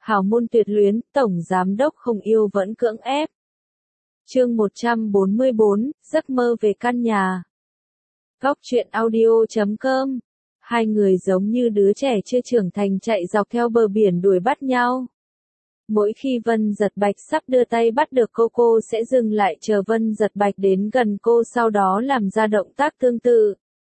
Hào môn tuyệt luyến, tổng giám đốc không yêu vẫn cưỡng ép. Chương 144, giấc mơ về căn nhà. Góc truyện audio.com. Hai người giống như đứa trẻ chưa trưởng thành chạy dọc theo bờ biển đuổi bắt nhau. Mỗi khi Vân Dật Bạch sắp đưa tay bắt được cô sẽ dừng lại chờ Vân Dật Bạch đến gần cô, sau đó làm ra động tác tương tự.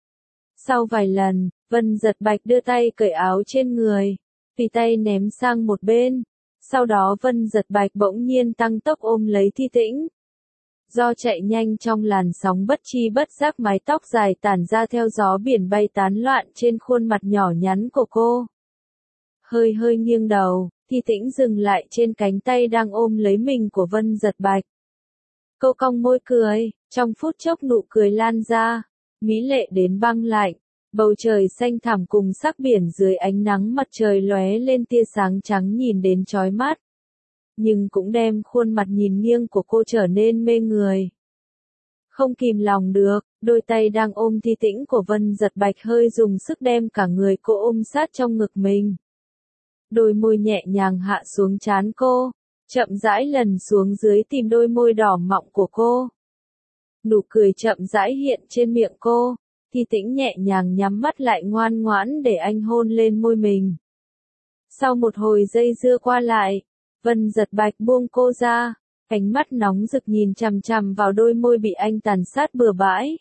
Sau vài lần, Vân Dật Bạch đưa tay cởi áo trên người, tùy tay ném sang một bên. Sau đó Vân Dật Bạch bỗng nhiên tăng tốc ôm lấy Thi Tĩnh. Do chạy nhanh trong làn sóng bất chi bất giác, mái tóc dài tản ra theo gió biển bay tán loạn trên khuôn mặt nhỏ nhắn của cô. Hơi hơi nghiêng đầu, Thi Tĩnh dừng lại trên cánh tay đang ôm lấy mình của Vân Dật Bạch. Cô cong môi cười, trong phút chốc nụ cười lan ra, mỹ lệ đến băng lạnh. Bầu trời xanh thẳm cùng sắc biển dưới ánh nắng mặt trời lóe lên tia sáng trắng nhìn đến chói mắt. Nhưng cũng đem khuôn mặt nhìn nghiêng của cô trở nên mê người. Không kìm lòng được, đôi tay đang ôm Thi Tĩnh của Vân Dật Bạch hơi dùng sức đem cả người cô ôm sát trong ngực mình. Đôi môi nhẹ nhàng hạ xuống trán cô, chậm rãi lần xuống dưới tìm đôi môi đỏ mọng của cô. Nụ cười chậm rãi hiện trên miệng cô. Thi Tĩnh nhẹ nhàng nhắm mắt lại ngoan ngoãn để anh hôn lên môi mình. Sau một hồi dây dưa qua lại, Vân Dật Bạch buông cô ra, ánh mắt nóng rực nhìn chằm chằm vào đôi môi bị anh tàn sát bừa bãi.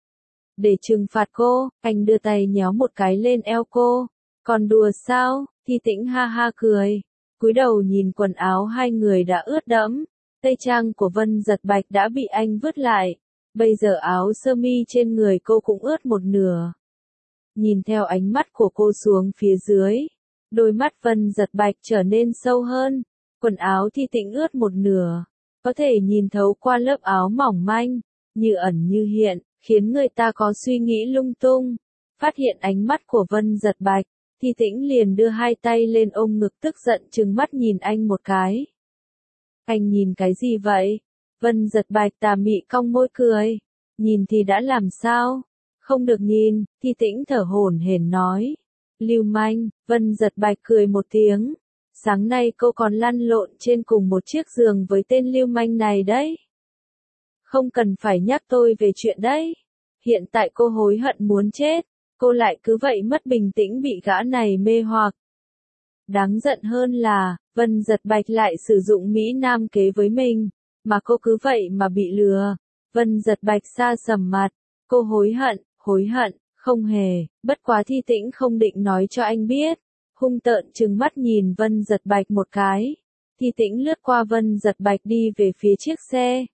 Để trừng phạt cô, anh đưa tay nhéo một cái lên eo cô. Còn đùa sao? Thi Tĩnh ha ha cười, cúi đầu nhìn quần áo hai người đã ướt đẫm. Tây trang của Vân Dật Bạch đã bị anh vứt lại. Bây giờ áo sơ mi trên người cô cũng ướt một nửa. Nhìn theo ánh mắt của cô xuống phía dưới, đôi mắt Vân Dật Bạch trở nên sâu hơn. Quần áo Thi Tĩnh ướt một nửa, có thể nhìn thấu qua lớp áo mỏng manh, như ẩn như hiện, khiến người ta có suy nghĩ lung tung. Phát hiện ánh mắt của Vân Dật Bạch, Thi Tĩnh liền đưa hai tay lên ôm ngực tức giận trừng mắt nhìn anh một cái. Anh nhìn cái gì vậy? Vân Dật Bạch tà mị cong môi cười. Nhìn thì đã làm sao? Không được nhìn, Thi Tĩnh thở hổn hển nói. Lưu manh, Vân Dật Bạch cười một tiếng. Sáng nay cô còn lăn lộn trên cùng một chiếc giường với tên lưu manh này đấy. Không cần phải nhắc tôi về chuyện đấy. Hiện tại cô hối hận muốn chết. Cô lại cứ vậy mất bình tĩnh bị gã này mê hoặc. Đáng giận hơn là, Vân Dật Bạch lại sử dụng Mỹ Nam kế với mình. Mà cô cứ vậy mà bị lừa. Vân Dật Bạch xa sầm mặt. Cô hối hận, không hề, bất quá Thi Tĩnh không định nói cho anh biết. Hung tợn trừng mắt nhìn Vân Dật Bạch một cái. Thi Tĩnh lướt qua Vân Dật Bạch đi về phía chiếc xe.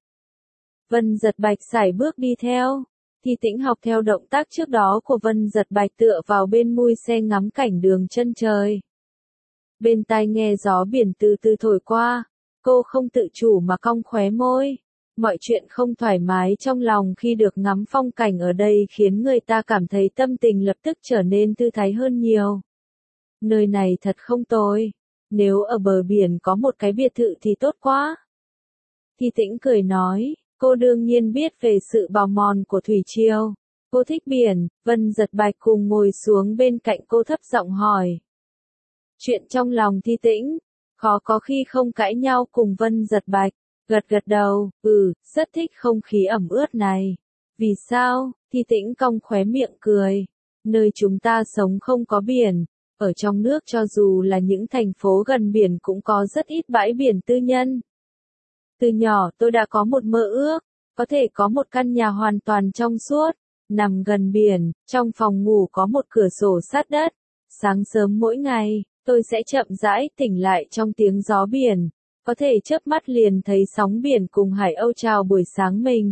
Vân Dật Bạch sải bước đi theo. Thi Tĩnh học theo động tác trước đó của Vân Dật Bạch tựa vào bên mui xe ngắm cảnh đường chân trời. Bên tai nghe gió biển từ từ thổi qua. Cô không tự chủ mà cong khóe môi. Mọi chuyện không thoải mái trong lòng khi được ngắm phong cảnh ở đây khiến người ta cảm thấy tâm tình lập tức trở nên thư thái hơn nhiều. Nơi này thật không tồi. Nếu ở bờ biển có một cái biệt thự thì tốt quá. Thi Tĩnh cười nói, cô đương nhiên biết về sự bào mòn của thủy triều. Cô thích biển. Vân Dật Bạch cùng ngồi xuống bên cạnh cô thấp giọng hỏi. Chuyện trong lòng Thi Tĩnh. Khó có khi không cãi nhau cùng Vân Dật Bạch. Gật đầu, rất thích không khí ẩm ướt này. Vì sao? Thi Tĩnh cong khóe miệng cười. Nơi chúng ta sống không có biển. Ở trong nước cho dù là những thành phố gần biển cũng có rất ít bãi biển tư nhân. Từ nhỏ tôi đã có một mơ ước. Có thể có một căn nhà hoàn toàn trong suốt. Nằm gần biển, trong phòng ngủ có một cửa sổ sát đất. Sáng sớm mỗi ngày, tôi sẽ chậm rãi tỉnh lại trong tiếng gió biển. Có thể chớp mắt liền thấy sóng biển cùng hải âu chào buổi sáng mình.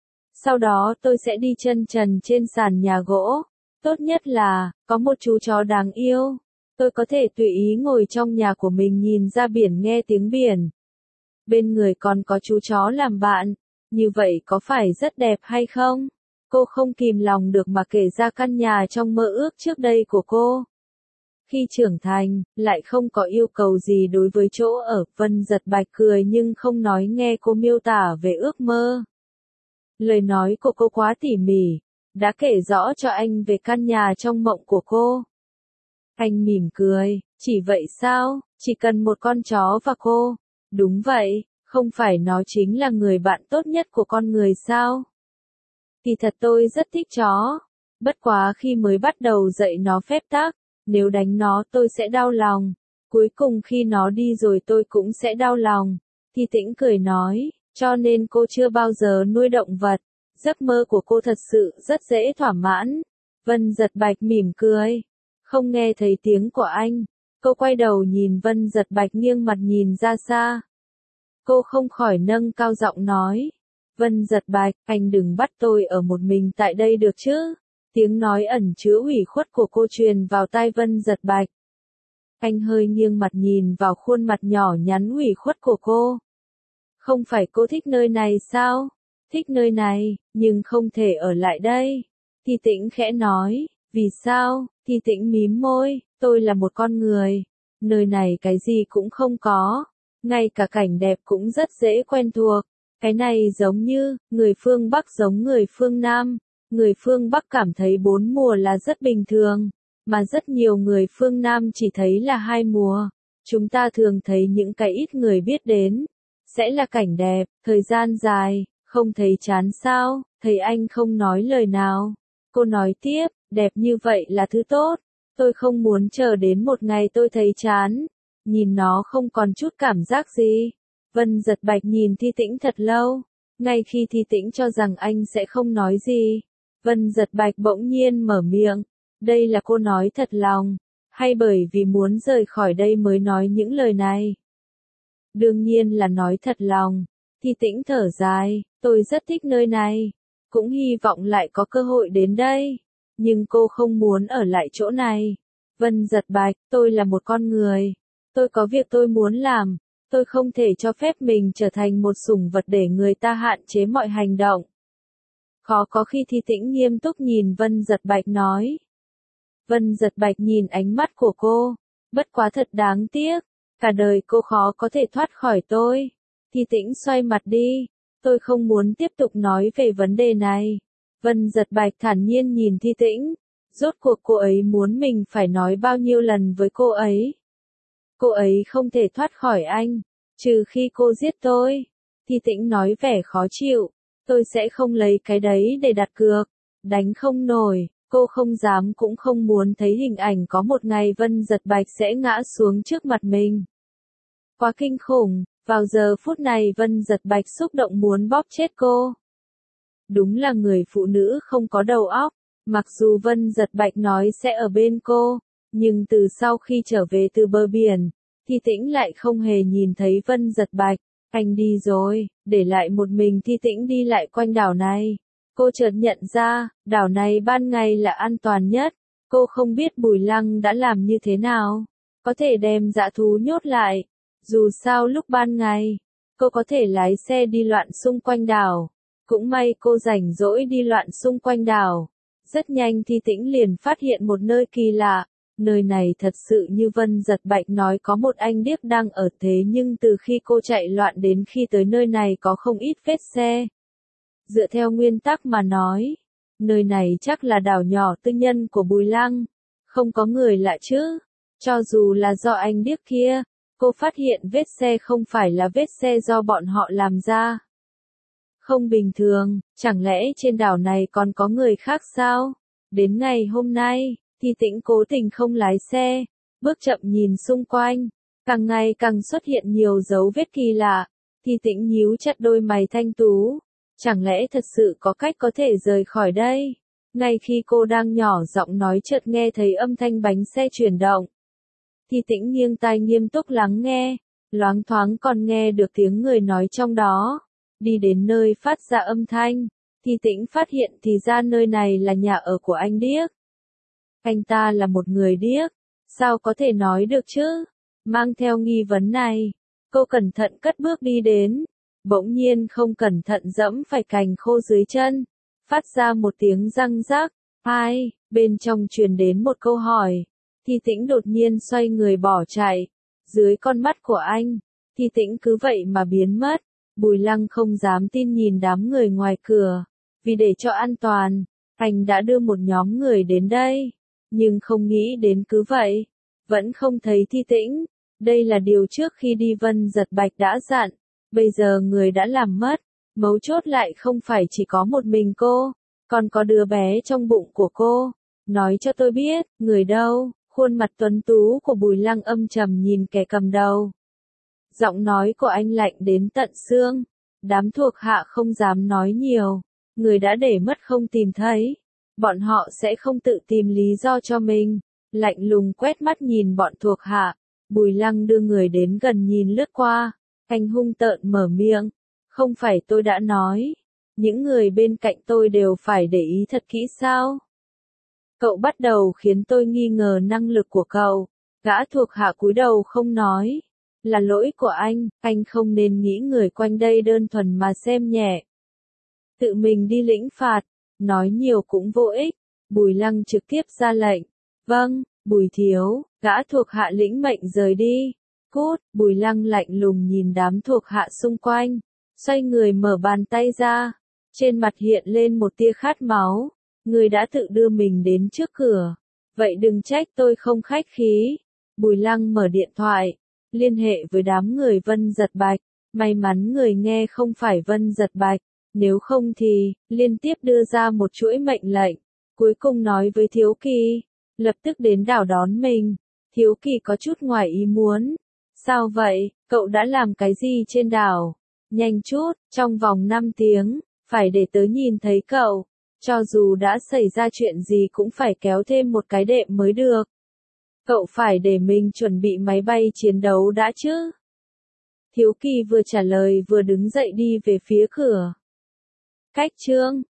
Sau đó tôi sẽ đi chân trần trên sàn nhà gỗ. Tốt nhất là, có một chú chó đáng yêu. Tôi có thể tùy ý ngồi trong nhà của mình nhìn ra biển nghe tiếng biển. Bên người còn có chú chó làm bạn. Như vậy có phải rất đẹp hay không? Cô không kìm lòng được mà kể ra căn nhà trong mơ ước trước đây của cô. Khi trưởng thành, lại không có yêu cầu gì đối với chỗ ở. Vân Dật Bạch cười nhưng không nói nghe cô miêu tả về ước mơ. Lời nói của cô quá tỉ mỉ, đã kể rõ cho anh về căn nhà trong mộng của cô. Anh mỉm cười, chỉ vậy sao? Chỉ cần một con chó và cô. Đúng vậy, không phải nó chính là người bạn tốt nhất của con người sao? Kỳ thật tôi rất thích chó. Bất quá khi mới bắt đầu dạy nó phép tắc, nếu đánh nó tôi sẽ đau lòng. Cuối cùng khi nó đi rồi tôi cũng sẽ đau lòng. Thi Tĩnh cười nói, cho nên cô chưa bao giờ nuôi động vật. Giấc mơ của cô thật sự rất dễ thỏa mãn. Vân Giật Bạch mỉm cười. Không nghe thấy tiếng của anh. Cô quay đầu nhìn Vân Giật Bạch nghiêng mặt nhìn ra xa. Cô không khỏi nâng cao giọng nói. Vân Giật Bạch, anh đừng bắt tôi ở một mình tại đây được chứ? Tiếng nói ẩn chứa ủy khuất của cô truyền vào tai Vân Giật Bạch. Anh hơi nghiêng mặt nhìn vào khuôn mặt nhỏ nhắn ủy khuất của cô. Không phải cô thích nơi này sao? Thích nơi này, nhưng không thể ở lại đây. Thi Tĩnh khẽ nói, vì sao? Thi Tĩnh mím môi, tôi là một con người. Nơi này cái gì cũng không có. Ngay cả cảnh đẹp cũng rất dễ quen thuộc. Cái này giống như, người phương Bắc giống người phương Nam. Người phương Bắc cảm thấy 4 mùa là rất bình thường, mà rất nhiều người phương Nam chỉ thấy là 2 mùa. Chúng ta thường thấy những cái ít người biết đến, sẽ là cảnh đẹp, thời gian dài, không thấy chán sao, thấy anh không nói lời nào. Cô nói tiếp, đẹp như vậy là thứ tốt, tôi không muốn chờ đến một ngày tôi thấy chán. Nhìn nó không còn chút cảm giác gì. Vân Giật Bạch nhìn Thi Tĩnh thật lâu, ngay khi Thi Tĩnh cho rằng anh sẽ không nói gì. Vân Giật Bạch bỗng nhiên mở miệng, đây là cô nói thật lòng, hay bởi vì muốn rời khỏi đây mới nói những lời này? Đương nhiên là nói thật lòng. Thi Tĩnh thở dài, tôi rất thích nơi này, cũng hy vọng lại có cơ hội đến đây, nhưng cô không muốn ở lại chỗ này. Vân Giật Bạch, tôi là một con người, tôi có việc tôi muốn làm, tôi không thể cho phép mình trở thành một sủng vật để người ta hạn chế mọi hành động. Khó có khi Thi Tĩnh nghiêm túc nhìn Vân Giật Bạch nói. Vân Giật Bạch nhìn ánh mắt của cô, bất quá thật đáng tiếc, cả đời cô khó có thể thoát khỏi tôi. Thi Tĩnh xoay mặt đi, tôi không muốn tiếp tục nói về vấn đề này. Vân Giật Bạch thản nhiên nhìn Thi Tĩnh, rốt cuộc cô ấy muốn mình phải nói bao nhiêu lần với cô ấy. Cô ấy không thể thoát khỏi anh, trừ khi cô giết tôi. Thi Tĩnh nói vẻ khó chịu. Tôi sẽ không lấy cái đấy để đặt cược. Đánh không nổi, cô không dám cũng không muốn thấy hình ảnh có một ngày Vân Giật Bạch sẽ ngã xuống trước mặt mình. Quá kinh khủng, vào giờ phút này Vân Giật Bạch xúc động muốn bóp chết cô. Đúng là người phụ nữ không có đầu óc, mặc dù Vân Giật Bạch nói sẽ ở bên cô, nhưng từ sau khi trở về từ bờ biển, Thi Tĩnh lại không hề nhìn thấy Vân Giật Bạch. Anh đi rồi, để lại một mình Thi Tĩnh đi lại quanh đảo này. Cô chợt nhận ra, đảo này ban ngày là an toàn nhất. Cô không biết Bùi Lăng đã làm như thế nào. Có thể đem dã thú nhốt lại. Dù sao lúc ban ngày, cô có thể lái xe đi loạn xung quanh đảo. Cũng may cô rảnh rỗi đi loạn xung quanh đảo. Rất nhanh Thi Tĩnh liền phát hiện một nơi kỳ lạ. Nơi này thật sự như Vân Giật Bạch nói có một anh điếc đang ở, thế nhưng từ khi cô chạy loạn đến khi tới nơi này có không ít vết xe. Dựa theo nguyên tắc mà nói, nơi này chắc là đảo nhỏ tư nhân của Bùi Lăng, không có người lạ chứ. Cho dù là do anh điếc kia, cô phát hiện vết xe không phải là vết xe do bọn họ làm ra. Không bình thường, chẳng lẽ trên đảo này còn có người khác sao? Đến ngày hôm nay, Thi Tĩnh cố tình không lái xe, bước chậm nhìn xung quanh, càng ngày càng xuất hiện nhiều dấu vết kỳ lạ. Thi Tĩnh nhíu chặt đôi mày thanh tú, chẳng lẽ thật sự có cách có thể rời khỏi đây? Ngay khi cô đang nhỏ giọng nói chợt nghe thấy âm thanh bánh xe chuyển động. Thi Tĩnh nghiêng tai nghiêm túc lắng nghe, loáng thoáng còn nghe được tiếng người nói trong đó. Đi đến nơi phát ra âm thanh, Thi Tĩnh phát hiện thì ra nơi này là nhà ở của anh điếc. Anh ta là một người điếc, sao có thể nói được chứ? Mang theo nghi vấn này, cô cẩn thận cất bước đi đến, bỗng nhiên không cẩn thận dẫm phải cành khô dưới chân, phát ra một tiếng răng rắc. Ai? Bên trong truyền đến một câu hỏi. Thi Tĩnh đột nhiên xoay người bỏ chạy. Dưới con mắt của anh, Thi Tĩnh cứ vậy mà biến mất. Bùi Lăng không dám tin nhìn đám người ngoài cửa. Vì để cho an toàn, anh đã đưa một nhóm người đến đây. Nhưng không nghĩ đến cứ vậy, vẫn không thấy Thi Tĩnh. Đây là điều trước khi đi Vân Giật Bạch đã dặn, bây giờ người đã làm mất, mấu chốt lại không phải chỉ có một mình cô, còn có đứa bé trong bụng của cô. Nói cho tôi biết, người đâu? Khuôn mặt tuấn tú của Bùi Lăng âm trầm nhìn kẻ cầm đầu. Giọng nói của anh lạnh đến tận xương. Đám thuộc hạ không dám nói nhiều. Người đã để mất không tìm thấy. Bọn họ sẽ không tự tìm lý do cho mình. Lạnh lùng quét mắt nhìn bọn thuộc hạ. Bùi Lăng đưa người đến gần nhìn lướt qua. Anh hung tợn mở miệng. Không phải tôi đã nói. Những người bên cạnh tôi đều phải để ý thật kỹ sao? Cậu bắt đầu khiến tôi nghi ngờ năng lực của cậu. Gã thuộc hạ cúi đầu không nói. Là lỗi của anh không nên nghĩ người quanh đây đơn thuần mà xem nhẹ. Tự mình đi lĩnh phạt, nói nhiều cũng vô ích. Bùi Lăng trực tiếp ra lệnh. Vâng, Bùi thiếu, gã thuộc hạ lĩnh mệnh rời đi. Cút, Bùi Lăng lạnh lùng nhìn đám thuộc hạ xung quanh. Xoay người mở bàn tay ra. Trên mặt hiện lên một tia khát máu. Người đã tự đưa mình đến trước cửa. Vậy đừng trách tôi không khách khí. Bùi Lăng mở điện thoại. Liên hệ với đám người Vân Giật Bạch. May mắn người nghe không phải Vân Giật Bạch. Nếu không thì, liên tiếp đưa ra một chuỗi mệnh lệnh. Cuối cùng nói với Thiếu Kỳ. Lập tức đến đảo đón mình. Thiếu Kỳ có chút ngoài ý muốn. Sao vậy, cậu đã làm cái gì trên đảo? Nhanh chút, trong vòng 5 tiếng, phải để tớ nhìn thấy cậu. Cho dù đã xảy ra chuyện gì cũng phải kéo thêm một cái đệm mới được. Cậu phải để mình chuẩn bị máy bay chiến đấu đã chứ. Thiếu Kỳ vừa trả lời vừa đứng dậy đi về phía cửa. Cách chương